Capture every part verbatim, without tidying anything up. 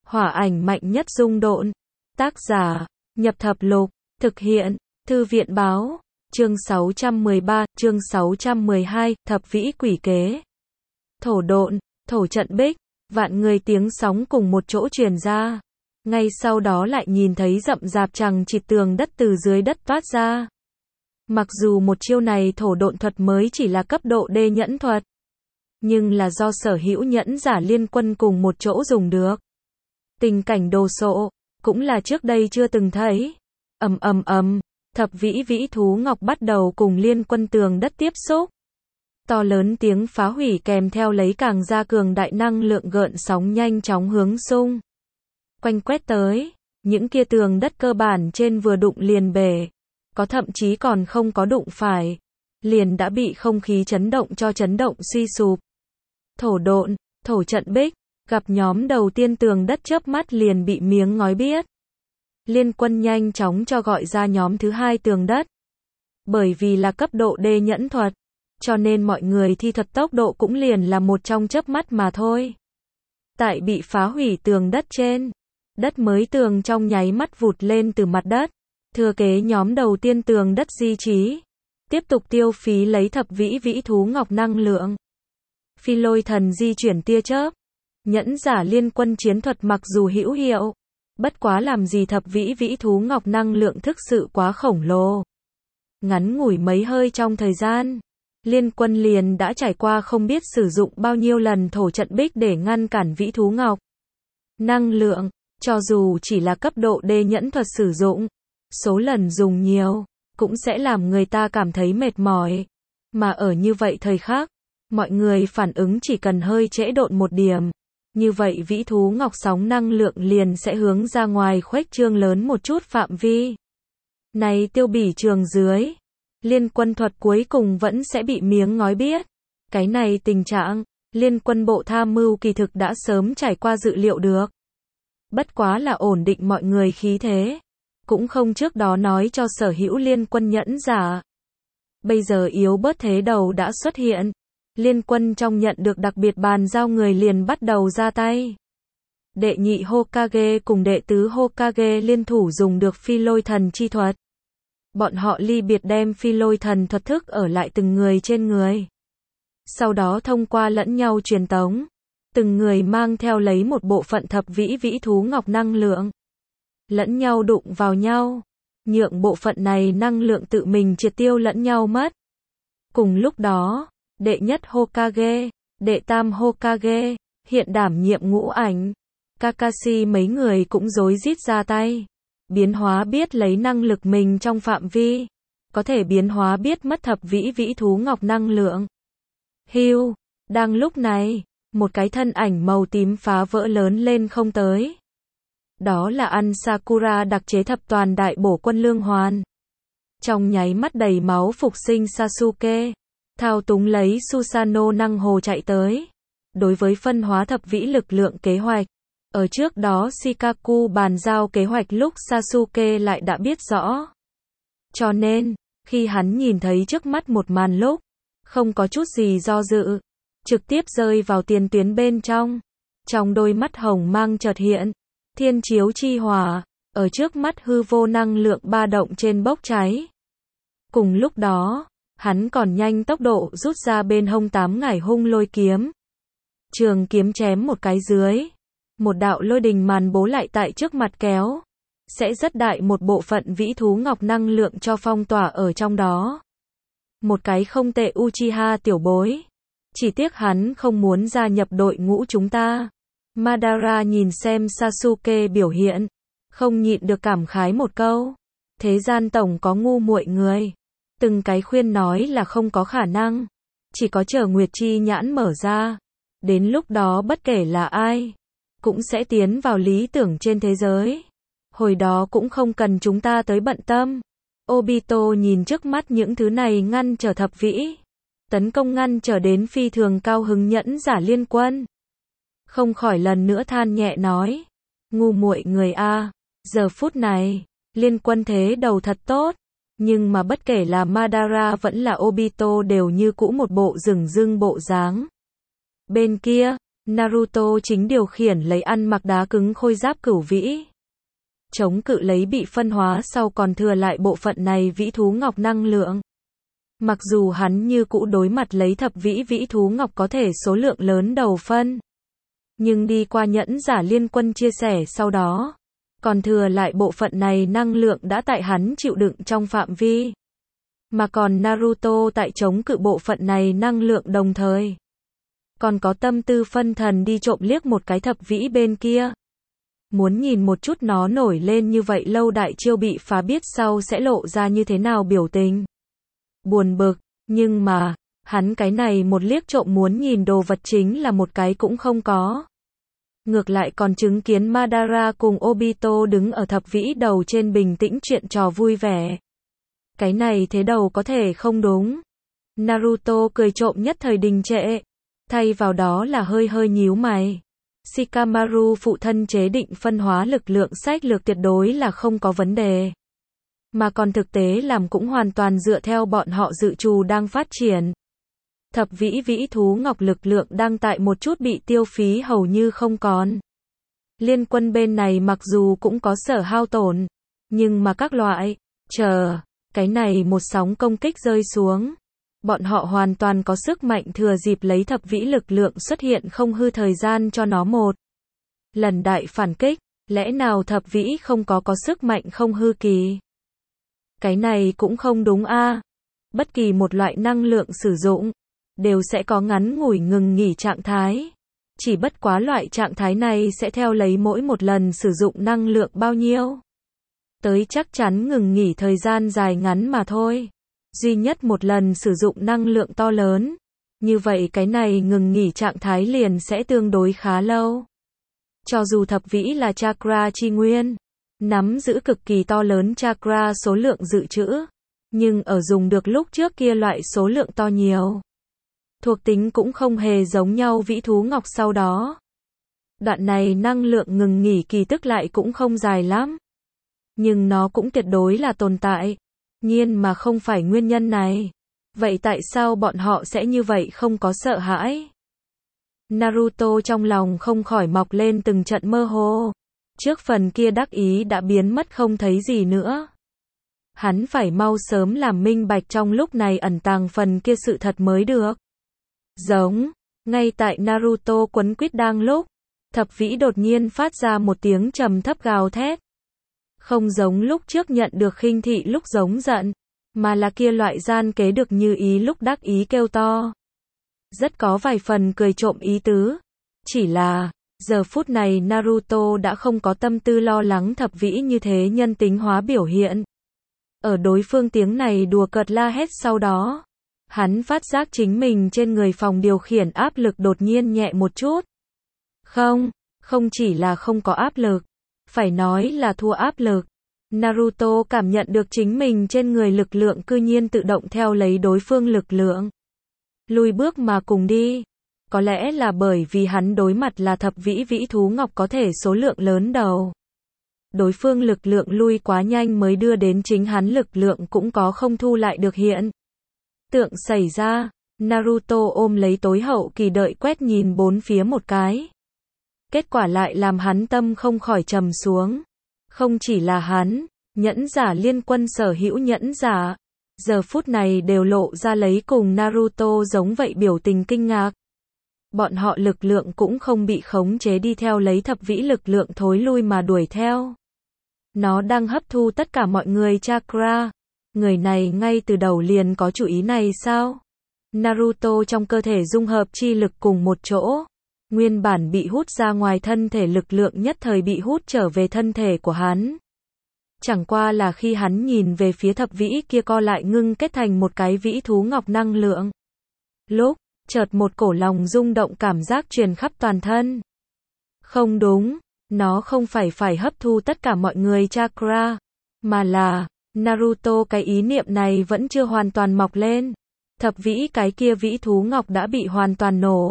Hỏa ảnh mạnh nhất dung độn. Tác giả, Nhập Thập Lục, thực hiện, Thư viện Báo, chương sáu trăm mười ba, chương sáu trăm mười hai, thập vĩ quỷ kế. Thổ độn, thổ trận bích, vạn người tiếng sóng cùng một chỗ truyền ra. Ngay sau đó lại nhìn thấy rậm rạp chằng chịt tường đất từ dưới đất toát ra. Mặc dù một chiêu này thổ độn thuật mới chỉ là cấp độ đê nhẫn thuật, nhưng là do sở hữu nhẫn giả liên quân cùng một chỗ dùng được. Tình cảnh đồ sộ, cũng là trước đây chưa từng thấy. Ầm ầm ầm, thập vĩ vĩ thú ngọc bắt đầu cùng liên quân tường đất tiếp xúc. To lớn tiếng phá hủy kèm theo lấy càng ra cường đại năng lượng gợn sóng nhanh chóng hướng xung quanh quét tới. Những kia tường đất cơ bản trên vừa đụng liền bể, có thậm chí còn không có đụng phải, liền đã bị không khí chấn động cho chấn động suy sụp. Thổ độn, thổ trận bích, gặp nhóm đầu tiên tường đất chớp mắt liền bị miếng ngói biết. Liên quân nhanh chóng cho gọi ra nhóm thứ hai tường đất. Bởi vì là cấp độ đê nhẫn thuật, cho nên mọi người thi thuật tốc độ cũng liền là một trong chớp mắt mà thôi. Tại bị phá hủy tường đất trên, đất mới tường trong nháy mắt vụt lên từ mặt đất. Thừa kế nhóm đầu tiên tường đất di trí, tiếp tục tiêu phí lấy thập vĩ vĩ thú ngọc năng lượng. Phi lôi thần di chuyển tia chớp, nhẫn giả liên quân chiến thuật mặc dù hữu hiệu, bất quá làm gì thập vĩ vĩ thú ngọc năng lượng thực sự quá khổng lồ. Ngắn ngủi mấy hơi trong thời gian, liên quân liền đã trải qua không biết sử dụng bao nhiêu lần thổ trận bích để ngăn cản vĩ thú ngọc. Năng lượng, cho dù chỉ là cấp độ đê nhẫn thuật sử dụng, số lần dùng nhiều, cũng sẽ làm người ta cảm thấy mệt mỏi. Mà ở như vậy thời khắc, mọi người phản ứng chỉ cần hơi trễ độn một điểm, như vậy vĩ thú ngọc sóng năng lượng liền sẽ hướng ra ngoài khuếch trương lớn một chút phạm vi. Này tiêu bỉ trường dưới, liên quân thuật cuối cùng vẫn sẽ bị miếng ngói biết. Cái này tình trạng, liên quân bộ tham mưu kỳ thực đã sớm trải qua dự liệu được. Bất quá là ổn định mọi người khí thế, cũng không trước đó nói cho sở hữu liên quân nhẫn giả. Bây giờ yếu bớt thế đầu đã xuất hiện. Liên quân trong nhận được đặc biệt bàn giao người liền bắt đầu ra tay. Đệ nhị Hokage cùng đệ tứ Hokage liên thủ dùng được phi lôi thần chi thuật. Bọn họ ly biệt đem phi lôi thần thuật thức ở lại từng người trên người. Sau đó thông qua lẫn nhau truyền tống, từng người mang theo lấy một bộ phận thập vĩ vĩ thú ngọc năng lượng. Lẫn nhau đụng vào nhau, nhượng bộ phận này năng lượng tự mình triệt tiêu lẫn nhau mất. Cùng lúc đó, đệ nhất Hokage, đệ tam Hokage, hiện đảm nhiệm ngũ ảnh, Kakashi mấy người cũng rối rít ra tay. Biến hóa biết lấy năng lực mình trong phạm vi, có thể biến hóa biết mất thập vĩ vĩ thú ngọc năng lượng. Hưu, đang lúc này, một cái thân ảnh màu tím phá vỡ lớn lên không tới. Đó là ăn Sakura đặc chế thập toàn đại bổ quân lương hoàn. Trong nháy mắt đầy máu phục sinh Sasuke, thao túng lấy Susanoo năng hồ chạy tới. Đối với phân hóa thập vĩ lực lượng kế hoạch, ở trước đó Shikaku bàn giao kế hoạch lúc Sasuke lại đã biết rõ. Cho nên, khi hắn nhìn thấy trước mắt một màn lúc, không có chút gì do dự, trực tiếp rơi vào tiền tuyến bên trong. Trong đôi mắt hồng mang chợt hiện, thiên chiếu chi hỏa, ở trước mắt hư vô năng lượng ba động trên bốc cháy. Cùng lúc đó, hắn còn nhanh tốc độ rút ra bên hông tám ngải hung lôi kiếm. Trường kiếm chém một cái dưới, một đạo lôi đình màn bố lại tại trước mặt kéo, sẽ rất đại một bộ phận vĩ thú ngọc năng lượng cho phong tỏa ở trong đó. Một cái không tệ Uchiha tiểu bối. Chỉ tiếc hắn không muốn gia nhập đội ngũ chúng ta. Madara nhìn xem Sasuke biểu hiện, không nhịn được cảm khái một câu. Thế gian tổng có ngu muội người. Từng cái khuyên nói là không có khả năng. Chỉ có chờ Nguyệt Chi nhãn mở ra. Đến lúc đó bất kể là ai, cũng sẽ tiến vào lý tưởng trên thế giới. Hồi đó cũng không cần chúng ta tới bận tâm. Obito nhìn trước mắt những thứ này ngăn trở thập vĩ tấn công ngăn trở đến phi thường cao hứng nhẫn giả liên quân. Không khỏi lần nữa than nhẹ nói. Ngu muội người a. Giờ phút này, liên quân thế đầu thật tốt. Nhưng mà bất kể là Madara vẫn là Obito đều như cũ một bộ rừng rưng bộ dáng. Bên kia, Naruto chính điều khiển lấy ăn mặc đá cứng khôi giáp cửu vĩ. Chống cự lấy bị phân hóa sau còn thừa lại bộ phận này vĩ thú ngọc năng lượng. Mặc dù hắn như cũ đối mặt lấy thập vĩ vĩ thú ngọc có thể số lượng lớn đầu phân. Nhưng đi qua nhẫn giả liên quân chia sẻ sau đó. Còn thừa lại bộ phận này năng lượng đã tại hắn chịu đựng trong phạm vi. Mà còn Naruto tại chống cự bộ phận này năng lượng đồng thời. Còn có tâm tư phân thần đi trộm liếc một cái thập vĩ bên kia. Muốn nhìn một chút nó nổi lên như vậy lâu đại chiêu bị phá biết sau sẽ lộ ra như thế nào biểu tình. Buồn bực, nhưng mà, hắn cái này một liếc trộm muốn nhìn đồ vật chính là một cái cũng không có. Ngược lại còn chứng kiến Madara cùng Obito đứng ở thập vĩ đầu trên bình tĩnh chuyện trò vui vẻ. Cái này thế đầu có thể không đúng. Naruto cười trộm nhất thời đình trệ. Thay vào đó là hơi hơi nhíu mày. Shikamaru phụ thân chế định phân hóa lực lượng sách lược tuyệt đối là không có vấn đề. Mà còn thực tế làm cũng hoàn toàn dựa theo bọn họ dự trù đang phát triển. Thập vĩ vĩ thú ngọc lực lượng đang tại một chút bị tiêu phí hầu như không còn. Liên quân bên này mặc dù cũng có sở hao tổn. Nhưng mà các loại, chờ, cái này một sóng công kích rơi xuống. Bọn họ hoàn toàn có sức mạnh thừa dịp lấy thập vĩ lực lượng xuất hiện không hư thời gian cho nó một lần đại phản kích, lẽ nào thập vĩ không có có sức mạnh không hư kỳ? Cái này cũng không đúng a. Bất kỳ một loại năng lượng sử dụng, đều sẽ có ngắn ngủi ngừng nghỉ trạng thái. Chỉ bất quá loại trạng thái này sẽ theo lấy mỗi một lần sử dụng năng lượng bao nhiêu. Tới chắc chắn ngừng nghỉ thời gian dài ngắn mà thôi. Duy nhất một lần sử dụng năng lượng to lớn. Như vậy cái này ngừng nghỉ trạng thái liền sẽ tương đối khá lâu. Cho dù thập vĩ là chakra chi nguyên, nắm giữ cực kỳ to lớn chakra số lượng dự trữ, nhưng ở dùng được lúc trước kia loại số lượng to nhiều. Thuộc tính cũng không hề giống nhau vĩ thú ngọc sau đó. Đoạn này năng lượng ngừng nghỉ kỳ tức lại cũng không dài lắm. Nhưng nó cũng tuyệt đối là tồn tại. Nhiên mà không phải nguyên nhân này. Vậy tại sao bọn họ sẽ như vậy không có sợ hãi? Naruto trong lòng không khỏi mọc lên từng trận mơ hồ. Trước phần kia đắc ý đã biến mất không thấy gì nữa. Hắn phải mau sớm làm minh bạch trong lúc này ẩn tàng phần kia sự thật mới được. Giống, ngay tại Naruto quấn quýt đang lúc, thập vĩ đột nhiên phát ra một tiếng trầm thấp gào thét. Không giống lúc trước nhận được khinh thị lúc giống giận, mà là kia loại gian kế được như ý lúc đắc ý kêu to. Rất có vài phần cười trộm ý tứ. Chỉ là, giờ phút này Naruto đã không có tâm tư lo lắng thập vĩ như thế nhân tính hóa biểu hiện. Ở đối phương tiếng này đùa cợt la hét sau đó, hắn phát giác chính mình trên người phòng điều khiển áp lực đột nhiên nhẹ một chút. Không, không chỉ là không có áp lực, phải nói là thua áp lực. Naruto cảm nhận được chính mình trên người lực lượng cư nhiên tự động theo lấy đối phương lực lượng. Lùi bước mà cùng đi. Có lẽ là bởi vì hắn đối mặt là thập vĩ vĩ thú ngọc có thể số lượng lớn đầu. Đối phương lực lượng lui quá nhanh mới đưa đến chính hắn lực lượng cũng có không thu lại được hiện. Tượng xảy ra, Naruto ôm lấy tối hậu kỳ đợi quét nhìn bốn phía một cái. Kết quả lại làm hắn tâm không khỏi trầm xuống. Không chỉ là hắn, nhẫn giả liên quân sở hữu nhẫn giả, giờ phút này đều lộ ra lấy cùng Naruto giống vậy biểu tình kinh ngạc. Bọn họ lực lượng cũng không bị khống chế đi theo lấy thập vĩ lực lượng thối lui mà đuổi theo. Nó đang hấp thu tất cả mọi người chakra. Người này ngay từ đầu liền có chủ ý này sao? Naruto trong cơ thể dung hợp chi lực cùng một chỗ. Nguyên bản bị hút ra ngoài thân thể lực lượng nhất thời bị hút trở về thân thể của hắn. Chẳng qua là khi hắn nhìn về phía thập vĩ kia co lại ngưng kết thành một cái vĩ thú ngọc năng lượng. Lúc, chợt một cổ lòng rung động cảm giác truyền khắp toàn thân. Không đúng, nó không phải phải hấp thu tất cả mọi người chakra, mà là, Naruto cái ý niệm này vẫn chưa hoàn toàn mọc lên. Thập vĩ cái kia vĩ thú ngọc đã bị hoàn toàn nổ.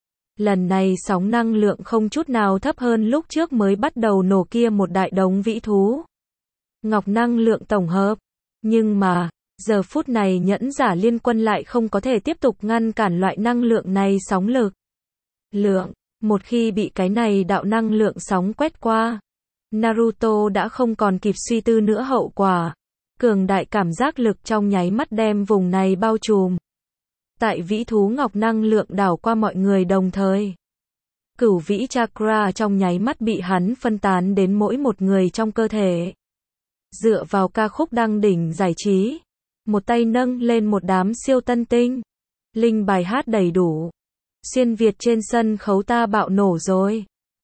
Lần này sóng năng lượng không chút nào thấp hơn lúc trước mới bắt đầu nổ kia một đại đống vĩ thú ngọc năng lượng tổng hợp. Nhưng mà, giờ phút này nhẫn giả liên quân lại không có thể tiếp tục ngăn cản loại năng lượng này sóng lực. Lượng, Một khi bị cái này đạo năng lượng sóng quét qua, Naruto đã không còn kịp suy tư nữa, hậu quả cường đại cảm giác lực trong nháy mắt đem vùng này bao trùm. Tại vĩ thú ngọc năng lượng đảo qua mọi người đồng thời. Cửu vĩ chakra trong nháy mắt bị hắn phân tán đến mỗi một người trong cơ thể. Dựa vào ca khúc đăng đỉnh giải trí, một tay nâng lên một đám siêu tân tinh. Linh bài hát đầy đủ. Xuyên Việt trên sân khấu ta bạo nổ rồi.